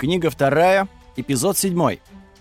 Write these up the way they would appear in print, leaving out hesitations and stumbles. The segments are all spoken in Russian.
Книга 2, эпизод 7.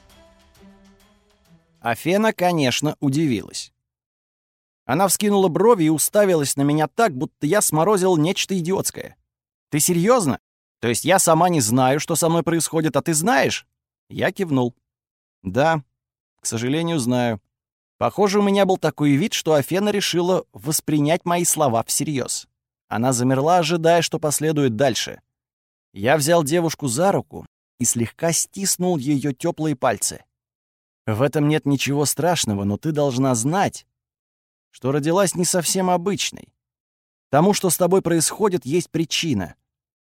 Афена, конечно, удивилась. Она вскинула брови и уставилась на меня так, будто я сморозил нечто идиотское. «Ты серьезно? То есть я сама не знаю, что со мной происходит, а ты знаешь?» Я кивнул. «Да, к сожалению, знаю». Похоже, у меня был такой вид, что Афена решила воспринять мои слова всерьез. Она замерла, ожидая, что последует дальше. Я взял девушку за руку и слегка стиснул ее теплые пальцы. «В этом нет ничего страшного, но ты должна знать, что родилась не совсем обычной. Тому, что с тобой происходит, есть причина.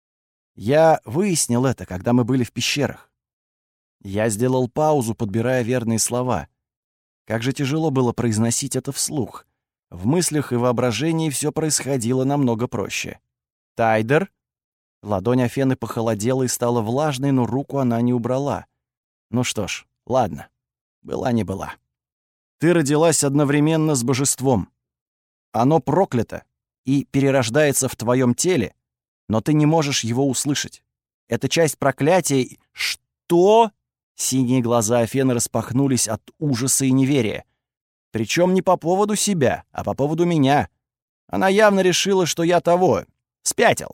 Я выяснил это, когда мы были в пещерах». Я сделал паузу, подбирая верные слова. Как же тяжело было произносить это вслух. В мыслях и воображении все происходило намного проще. «Тайдер?» Ладонь Афены похолодела и стала влажной, но руку она не убрала. «Ну что ж, ладно. Была не была. Ты родилась одновременно с божеством. Оно проклято и перерождается в твоем теле, но ты не можешь его услышать. Это часть проклятия. Что?» Синие глаза Афены распахнулись от ужаса и неверия. Причем не по поводу себя, а по поводу меня. Она явно решила, что я того, спятил.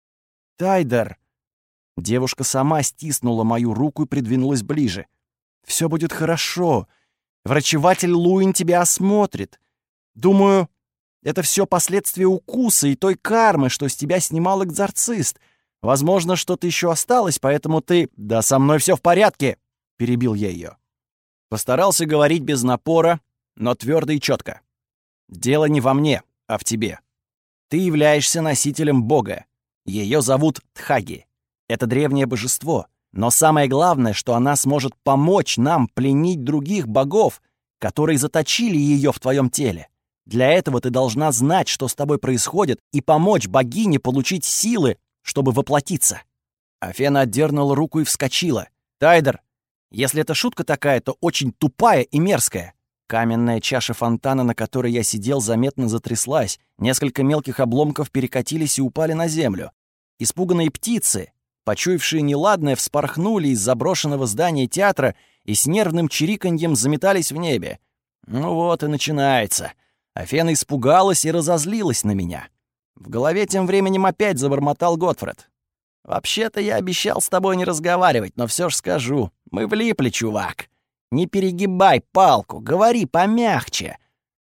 «Тайдер!» Девушка сама стиснула мою руку и придвинулась ближе. «Все будет хорошо. Врачеватель Луин тебя осмотрит. Думаю, это все последствия укуса и той кармы, что с тебя снимал экзорцист. Возможно, что-то еще осталось, поэтому ты...» «Да со мной все в порядке!» — перебил я ее. Постарался говорить без напора, но твердо и четко. «Дело не во мне, а в тебе. Ты являешься носителем Бога. Ее зовут Тхаги. Это древнее божество. Но самое главное, что она сможет помочь нам пленить других богов, которые заточили ее в твоем теле. Для этого ты должна знать, что с тобой происходит, и помочь богине получить силы, чтобы воплотиться». Афена отдернула руку и вскочила. «Тайдер, если это шутка такая, то очень тупая и мерзкая». Каменная чаша фонтана, на которой я сидел, заметно затряслась. Несколько мелких обломков перекатились и упали на землю. Испуганные птицы, почуявшие неладное, вспорхнули из заброшенного здания театра и с нервным чириканьем заметались в небе. Ну вот и начинается. Афена испугалась и разозлилась на меня. В голове тем временем опять забормотал Готфред. «Вообще-то я обещал с тобой не разговаривать, но все ж скажу. Мы влипли, чувак. Не перегибай палку, говори помягче».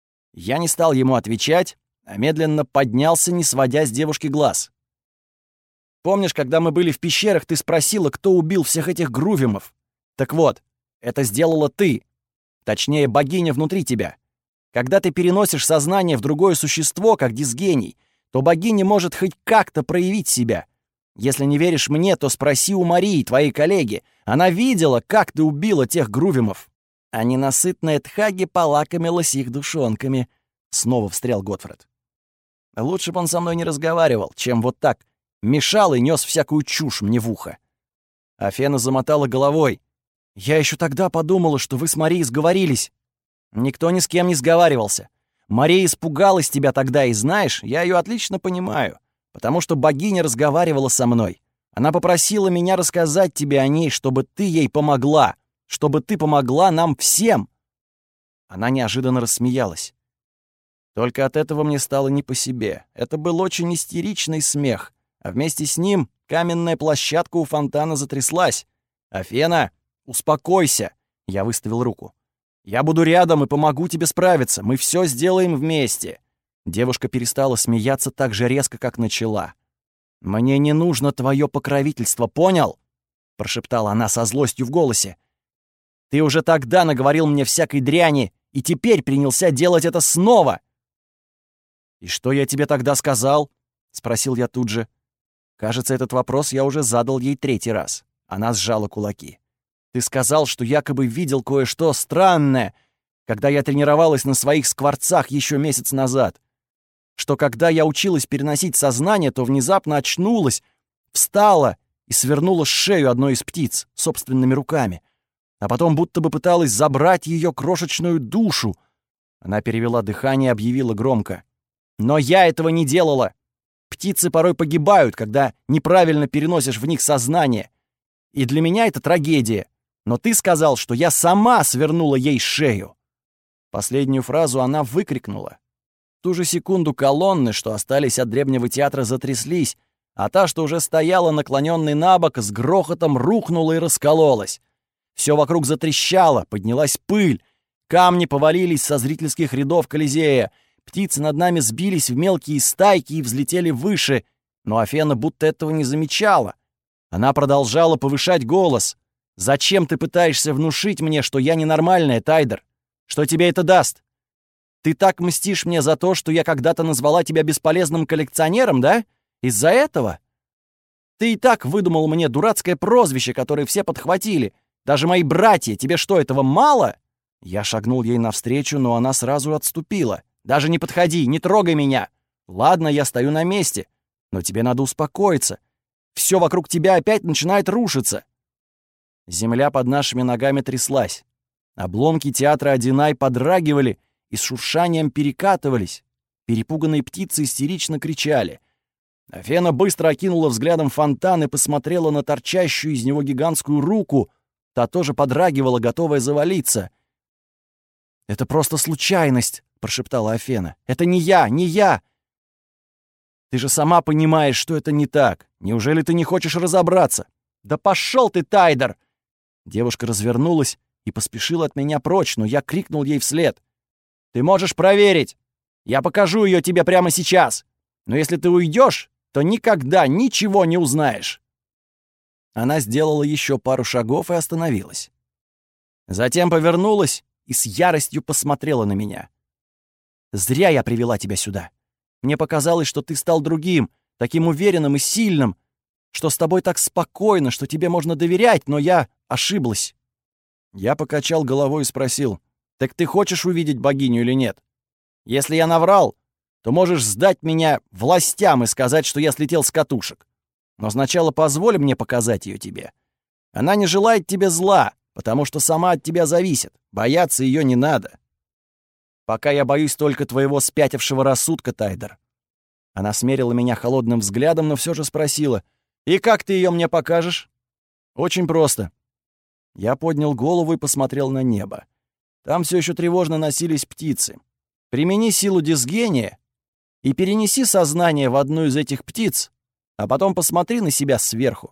Я не стал ему отвечать, а медленно поднялся, не сводя с девушки глаз. «Помнишь, когда мы были в пещерах, ты спросила, кто убил всех этих грувимов? Так вот, это сделала ты. Точнее, богиня внутри тебя. Когда ты переносишь сознание в другое существо, как дисгений, то богиня может хоть как-то проявить себя. Если не веришь мне, то спроси у Марии, твоей коллеги. Она видела, как ты убила тех грувимов». «А ненасытная Тхаги полакомилась их душонками», — снова встрял Готфред. «Лучше бы он со мной не разговаривал, чем вот так мешал и нес всякую чушь мне в ухо». Афена замотала головой. «Я еще тогда подумала, что вы с Марией сговорились». «Никто ни с кем не сговаривался. Мария испугалась тебя тогда, и знаешь, я ее отлично понимаю, потому что богиня разговаривала со мной. Она попросила меня рассказать тебе о ней, чтобы ты ей помогла, чтобы ты помогла нам всем». Она неожиданно рассмеялась. Только от этого мне стало не по себе. Это был очень истеричный смех, а вместе с ним каменная площадка у фонтана затряслась. «Афена, успокойся!» — я выставил руку. «Я буду рядом и помогу тебе справиться. Мы все сделаем вместе». Девушка перестала смеяться так же резко, как начала. «Мне не нужно твое покровительство, понял?» — прошептала она со злостью в голосе. «Ты уже тогда наговорил мне всякой дряни, и теперь принялся делать это снова!» «И что я тебе тогда сказал?» — спросил я тут же. Кажется, этот вопрос я уже задал ей 3-й раз. Она сжала кулаки. «Ты сказал, что якобы видел кое-что странное, когда я тренировалась на своих скворцах еще месяц назад. Что когда я училась переносить сознание, то внезапно очнулась, встала и свернула шею одной из птиц собственными руками, а потом будто бы пыталась забрать ее крошечную душу». Она перевела дыхание и объявила громко. «Но я этого не делала. Птицы порой погибают, когда неправильно переносишь в них сознание. И для меня это трагедия. Но ты сказал, что я сама свернула ей шею». Последнюю фразу она выкрикнула. В ту же секунду колонны, что остались от древнего театра, затряслись, а та, что уже стояла наклонённой набок, с грохотом рухнула и раскололась. Все вокруг затрещало, поднялась пыль, камни повалились со зрительских рядов Колизея, птицы над нами сбились в мелкие стайки и взлетели выше, но Афена будто этого не замечала. Она продолжала повышать голос. «Зачем ты пытаешься внушить мне, что я ненормальная, Тайдер? Что тебе это даст? Ты так мстишь мне за то, что я когда-то назвала тебя бесполезным коллекционером, да? Из-за этого? Ты и так выдумал мне дурацкое прозвище, которое все подхватили. Даже мои братья. Тебе что, этого мало?» Я шагнул ей навстречу, но она сразу отступила. «Даже не подходи, не трогай меня. Ладно, я стою на месте, но тебе надо успокоиться. Все вокруг тебя опять начинает рушиться». Земля под нашими ногами тряслась. Обломки театра Одинай подрагивали и с шуршанием перекатывались. Перепуганные птицы истерично кричали. Афена быстро окинула взглядом фонтан и посмотрела на торчащую из него гигантскую руку. Та тоже подрагивала, готовая завалиться. «Это просто случайность», — прошептала Афена. «Это не я, не я!» «Ты же сама понимаешь, что это не так. Неужели ты не хочешь разобраться?» «Да пошел ты, Тайдер!» Девушка развернулась и поспешила от меня прочь, но я крикнул ей вслед. «Ты можешь проверить! Я покажу ее тебе прямо сейчас! Но если ты уйдешь, то никогда ничего не узнаешь!» Она сделала еще пару шагов и остановилась. Затем повернулась и с яростью посмотрела на меня. «Зря я привела тебя сюда. Мне показалось, что ты стал другим, таким уверенным и сильным, что с тобой так спокойно, что тебе можно доверять, но я ошиблась». Я покачал головой и спросил: «Так ты хочешь увидеть богиню или нет? Если я наврал, то можешь сдать меня властям и сказать, что я слетел с катушек. Но сначала позволь мне показать ее тебе. Она не желает тебе зла, потому что сама от тебя зависит. Бояться ее не надо. Пока я боюсь только твоего спятившего рассудка, Тайдер». Она смерила меня холодным взглядом, но все же спросила: «И как ты ее мне покажешь?» «Очень просто». Я поднял голову и посмотрел на небо. Там все еще тревожно носились птицы. Примени силу дисгения и перенеси сознание в одну из этих птиц, а потом посмотри на себя сверху.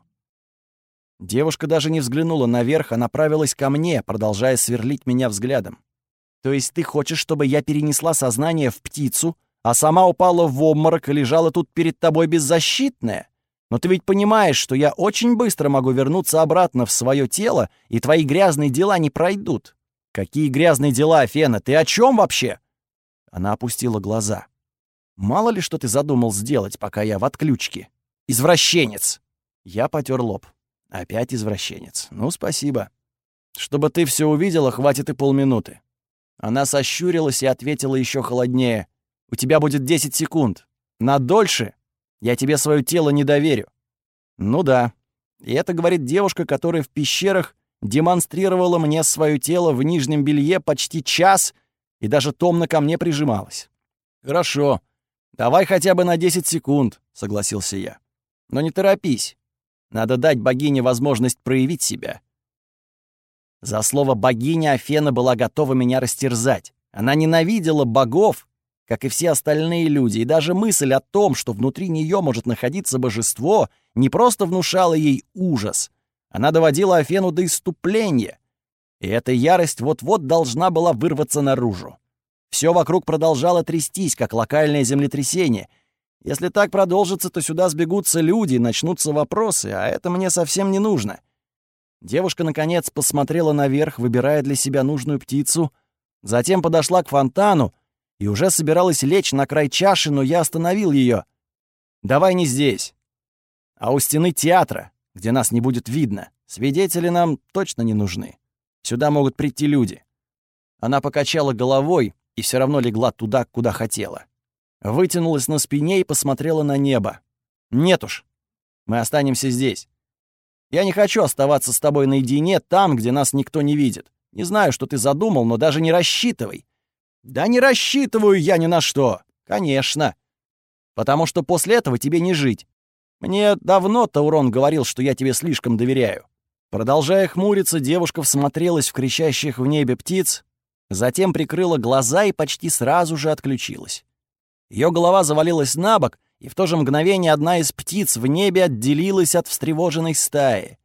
Девушка даже не взглянула наверх, а направилась ко мне, продолжая сверлить меня взглядом. «То есть ты хочешь, чтобы я перенесла сознание в птицу, а сама упала в обморок и лежала тут перед тобой беззащитная? Но ты ведь понимаешь, что я очень быстро могу вернуться обратно в свое тело, и твои грязные дела не пройдут». «Какие грязные дела, Афена? Ты о чем вообще?» Она опустила глаза. «Мало ли, что ты задумал сделать, пока я в отключке. Извращенец!» Я потер лоб. «Опять извращенец. Ну, спасибо. Чтобы ты все увидела, хватит и полминуты». Она сощурилась и ответила еще холоднее. «У тебя будет 10 секунд. На дольше я тебе свое тело не доверю». Ну да. И это говорит девушка, которая в пещерах демонстрировала мне свое тело в нижнем белье почти час и даже томно ко мне прижималась. «Хорошо. Давай хотя бы на 10 секунд», — согласился я. «Но не торопись. Надо дать богине возможность проявить себя». За слово «богиня» Афена была готова меня растерзать. Она ненавидела богов, как и все остальные люди, и даже мысль о том, что внутри нее может находиться божество, не просто внушала ей ужас. Она доводила Афену до исступления. И эта ярость вот-вот должна была вырваться наружу. Все вокруг продолжало трястись, как локальное землетрясение. Если так продолжится, то сюда сбегутся люди, начнутся вопросы, а это мне совсем не нужно. Девушка, наконец, посмотрела наверх, выбирая для себя нужную птицу, затем подошла к фонтану и уже собиралась лечь на край чаши, но я остановил ее. «Давай не здесь, а у стены театра, где нас не будет видно. Свидетели нам точно не нужны. Сюда могут прийти люди». Она покачала головой и все равно легла туда, куда хотела. Вытянулась на спине и посмотрела на небо. «Нет уж, мы останемся здесь. Я не хочу оставаться с тобой наедине там, где нас никто не видит. Не знаю, что ты задумал, но даже не рассчитывай». «Да не рассчитываю я ни на что. Конечно. Потому что после этого тебе не жить. Мне давно Таурон говорил, что я тебе слишком доверяю. Продолжая хмуриться, девушка всмотрелась в кричащих в небе птиц, затем прикрыла глаза и почти сразу же отключилась. Ее голова завалилась на бок, и в то же мгновение одна из птиц в небе отделилась от встревоженной стаи.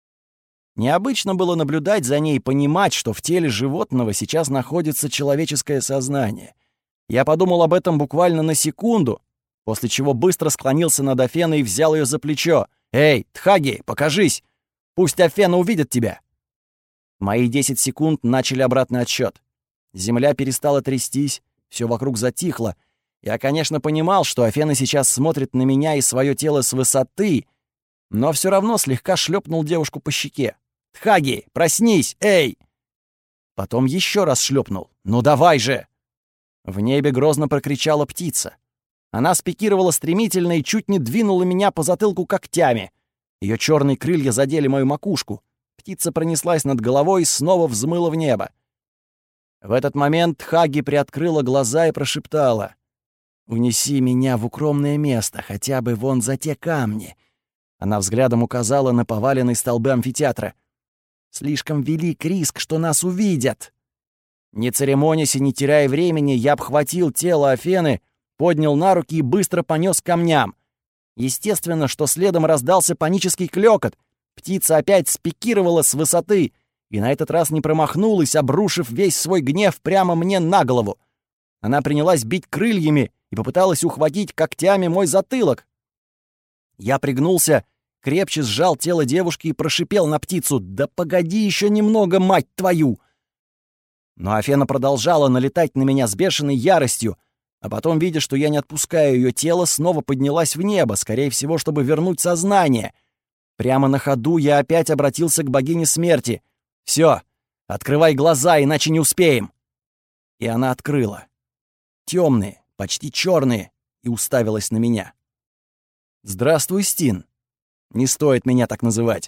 Необычно было наблюдать за ней и понимать, что в теле животного сейчас находится человеческое сознание. Я подумал об этом буквально на секунду, после чего быстро склонился над Афеной и взял ее за плечо. «Эй, Тхаги, покажись! Пусть Афена увидит тебя!» Мои 10 секунд начали обратный отсчет. Земля перестала трястись, все вокруг затихло. Я, конечно, понимал, что Афена сейчас смотрит на меня и свое тело с высоты, но все равно слегка шлепнул девушку по щеке. «Тхаги, проснись! Эй!» Потом еще раз шлепнул. «Ну давай же!» В небе грозно прокричала птица. Она спикировала стремительно и чуть не двинула меня по затылку когтями. Ее черные крылья задели мою макушку. Птица пронеслась над головой и снова взмыла в небо. В этот момент Тхаги приоткрыла глаза и прошептала: «Унеси меня в укромное место, хотя бы вон за те камни». Она взглядом указала на поваленные столбы амфитеатра. «Слишком велик риск, что нас увидят». Не церемонясь и не теряя времени, я обхватил тело Афены, поднял на руки и быстро понес к камням. Естественно, что следом раздался панический клёкот. Птица опять спикировала с высоты и на этот раз не промахнулась, обрушив весь свой гнев прямо мне на голову. Она принялась бить крыльями и попыталась ухватить когтями мой затылок. Я пригнулся, крепче сжал тело девушки и прошипел на птицу: «Да погоди еще немного, мать твою!» Но Афена продолжала налетать на меня с бешеной яростью, а потом, видя, что я не отпускаю ее тело, снова поднялась в небо, скорее всего, чтобы вернуть сознание. Прямо на ходу я опять обратился к богине смерти. «Все, открывай глаза, иначе не успеем!» И она открыла. Темные, почти черные, и уставилась на меня. «Здравствуй, Стин. Не стоит меня так называть».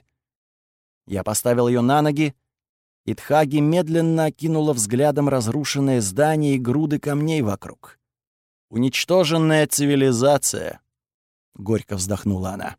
Я поставил ее на ноги, и Тхаги медленно окинула взглядом разрушенное здание и груды камней вокруг. «Уничтоженная цивилизация», — горько вздохнула она.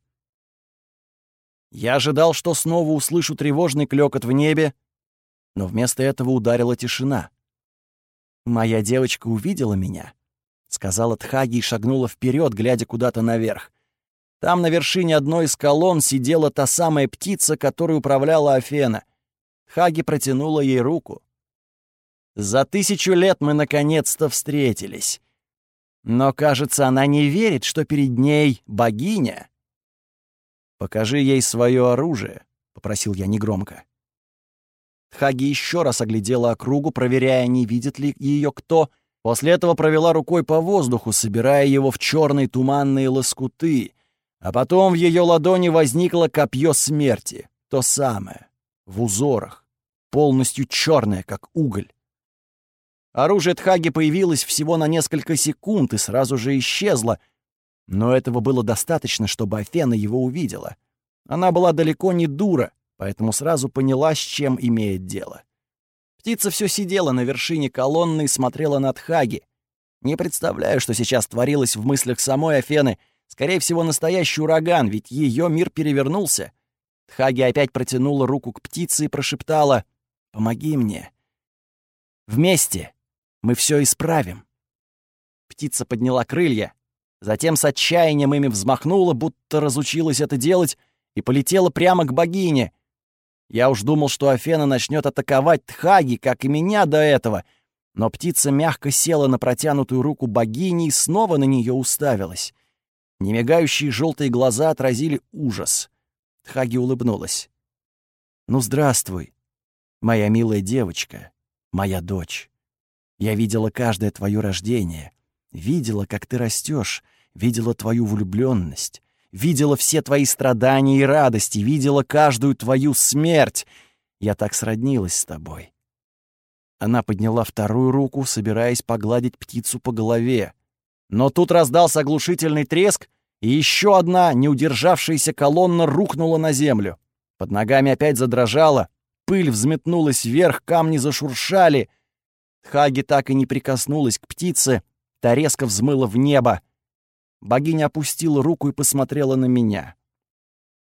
Я ожидал, что снова услышу тревожный клёкот в небе, но вместо этого ударила тишина. «Моя девочка увидела меня», — сказала Тхаги и шагнула вперед, глядя куда-то наверх. Там на вершине одной из колонн сидела та самая птица, которой управляла Афена. Тхаги протянула ей руку. «За 1000 лет мы наконец-то встретились. Но, кажется, она не верит, что перед ней богиня». «Покажи ей свое оружие», — попросил я негромко. Тхаги еще раз оглядела округу, проверяя, не видит ли ее кто. После этого провела рукой по воздуху, собирая его в черные туманные лоскуты. А потом в ее ладони возникло копье смерти. То самое, в узорах, полностью черное, как уголь. Оружие Тхаги появилось всего на несколько секунд и сразу же исчезло, но этого было достаточно, чтобы Афена его увидела. Она была далеко не дура, поэтому сразу поняла, с чем имеет дело. Птица все сидела на вершине колонны и смотрела на Тхаги. Не представляю, что сейчас творилось в мыслях самой Афены. Скорее всего, настоящий ураган, ведь ее мир перевернулся. Тхаги опять протянула руку к птице и прошептала: «Помоги мне. Вместе мы все исправим». Птица подняла крылья, затем с отчаянием ими взмахнула, будто разучилась это делать, и полетела прямо к богине. Я уж думал, что Афена начнет атаковать Тхаги, как и меня до этого, но птица мягко села на протянутую руку богини и снова на нее уставилась. Немигающие желтые глаза отразили ужас. Тхаги улыбнулась. «Ну, здравствуй, моя милая девочка, моя дочь. Я видела каждое твое рождение, видела, как ты растешь, видела твою влюбленность, видела все твои страдания и радости, видела каждую твою смерть. Я так сроднилась с тобой». Она подняла вторую руку, собираясь погладить птицу по голове. Но тут раздался оглушительный треск, и еще одна неудержавшаяся колонна рухнула на землю. Под ногами опять задрожало, пыль взметнулась вверх, камни зашуршали. Тхаги так и не прикоснулась к птице, та резко взмыла в небо. Богиня опустила руку и посмотрела на меня.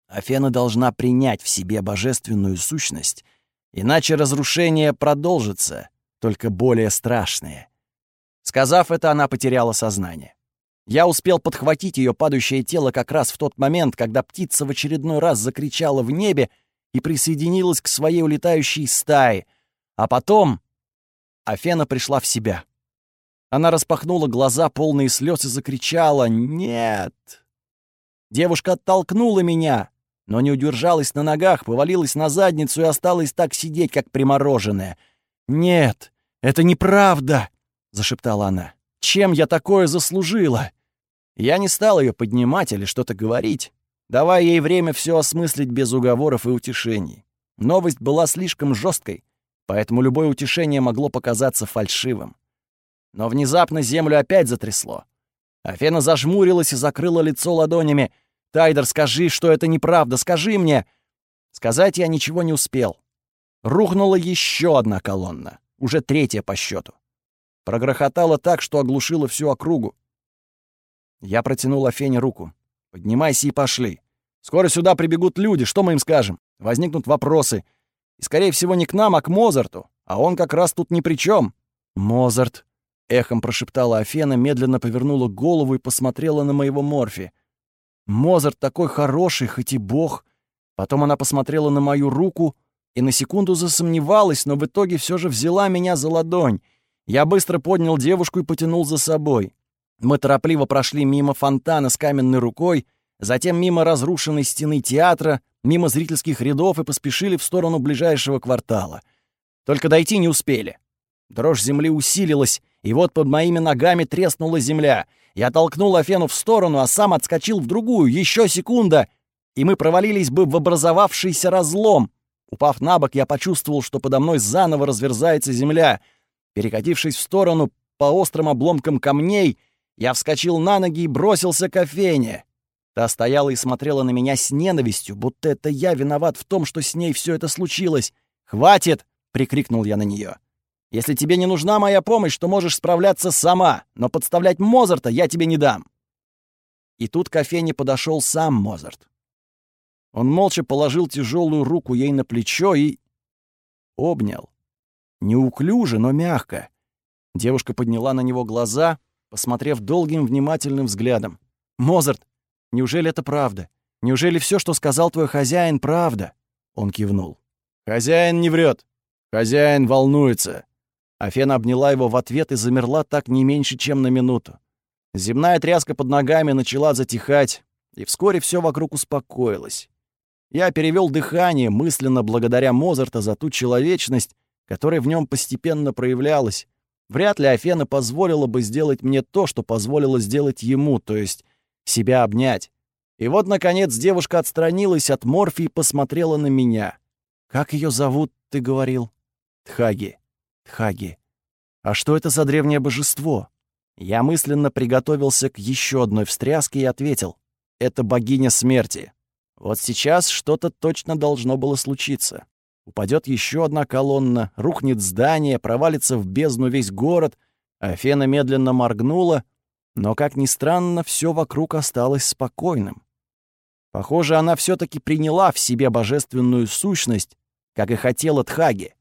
Афена должна принять в себе божественную сущность, иначе разрушение продолжится, только более страшное. Сказав это, она потеряла сознание. Я успел подхватить ее падающее тело как раз в тот момент, когда птица в очередной раз закричала в небе и присоединилась к своей улетающей стае, а потом Афена пришла в себя. Она распахнула глаза, полные слез, и закричала «Нет!». Девушка оттолкнула меня, но не удержалась на ногах, повалилась на задницу и осталась так сидеть, как примороженная. «Нет, это неправда!» — зашептала она. «Чем я такое заслужила?» Я не стал ее поднимать или что-то говорить, давая ей время все осмыслить без уговоров и утешений. Новость была слишком жесткой, поэтому любое утешение могло показаться фальшивым. Но внезапно землю опять затрясло. Афена зажмурилась и закрыла лицо ладонями. «Тайдер, скажи, что это неправда, скажи мне!» Сказать я ничего не успел. Рухнула еще одна колонна, уже третья по счету. Прогрохотало так, что оглушило всю округу. Я протянул Афене руку. «Поднимайся и пошли. Скоро сюда прибегут люди, что мы им скажем? Возникнут вопросы. И, скорее всего, не к нам, а к Мозарту. А он как раз тут ни при чем». «Мозарт», — эхом прошептала Афена, медленно повернула голову и посмотрела на моего Морфи. «Мозарт такой хороший, хоть и бог». Потом она посмотрела на мою руку и на секунду засомневалась, но в итоге все же взяла меня за ладонь. Я быстро поднял девушку и потянул за собой. Мы торопливо прошли мимо фонтана с каменной рукой, затем мимо разрушенной стены театра, мимо зрительских рядов и поспешили в сторону ближайшего квартала. Только дойти не успели. Дрожь земли усилилась, и вот под моими ногами треснула земля. Я толкнул Афену в сторону, а сам отскочил в другую. Еще секунда, и мы провалились бы в образовавшийся разлом. Упав на бок, я почувствовал, что подо мной заново разверзается земля. Перекатившись в сторону по острым обломкам камней, я вскочил на ноги и бросился к Афене. Та стояла и смотрела на меня с ненавистью, будто это я виноват в том, что с ней все это случилось. «Хватит!» — прикрикнул я на нее. «Если тебе не нужна моя помощь, то можешь справляться сама, но подставлять Мозарта я тебе не дам». И тут к Афене подошел сам Мозарт. Он молча положил тяжелую руку ей на плечо и обнял. Неуклюже, но мягко. Девушка подняла на него глаза, посмотрев долгим внимательным взглядом. «Мозарт, неужели это правда? Неужели все, что сказал твой хозяин, правда?» Он кивнул. «Хозяин не врет. Хозяин волнуется». Афена обняла его в ответ и замерла так не меньше, чем на минуту. Земная тряска под ногами начала затихать, и вскоре все вокруг успокоилось. Я перевел дыхание, мысленно благодаря Мозарта за ту человечность, которая в нем постепенно проявлялась. Вряд ли Афена позволила бы сделать мне то, что позволила сделать ему, то есть себя обнять. И вот, наконец, девушка отстранилась от Морфи и посмотрела на меня. «Как ее зовут, ты говорил?» «Тхаги». «Тхаги. А что это за древнее божество?» Я мысленно приготовился к еще одной встряске и ответил. «Это богиня смерти». Вот сейчас что-то точно должно было случиться. Упадет еще одна колонна, рухнет здание, провалится в бездну весь город. Афена медленно моргнула, но, как ни странно, все вокруг осталось спокойным. Похоже, она все-таки приняла в себе божественную сущность, как и хотела Тхаги.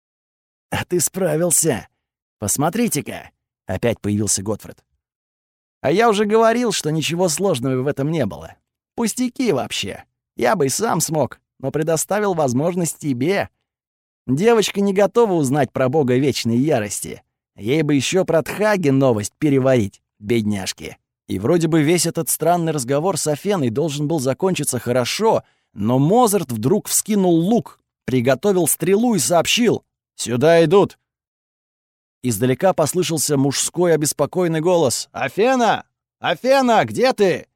«А ты справился! Посмотрите-ка!» — опять появился Готфрид. «А я уже говорил, что ничего сложного в этом не было. Пустяки вообще. Я бы и сам смог, но предоставил возможность тебе. Девочка не готова узнать про бога вечной ярости. Ей бы еще про Тхаги новость переварить, бедняжки». И вроде бы весь этот странный разговор с Афеной должен был закончиться хорошо, но Мозарт вдруг вскинул лук, приготовил стрелу и сообщил: «Сюда идут!» Издалека послышался мужской обеспокоенный голос. «Афена! Афена, где ты?»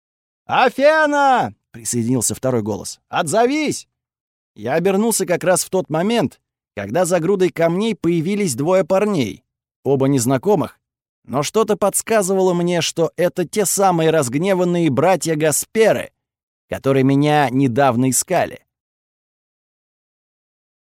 «Афена!» — присоединился второй голос. «Отзовись!» Я обернулся как раз в тот момент, когда за грудой камней появились двое парней, оба незнакомых, но что-то подсказывало мне, что это те самые разгневанные братья Гасперы, которые меня недавно искали.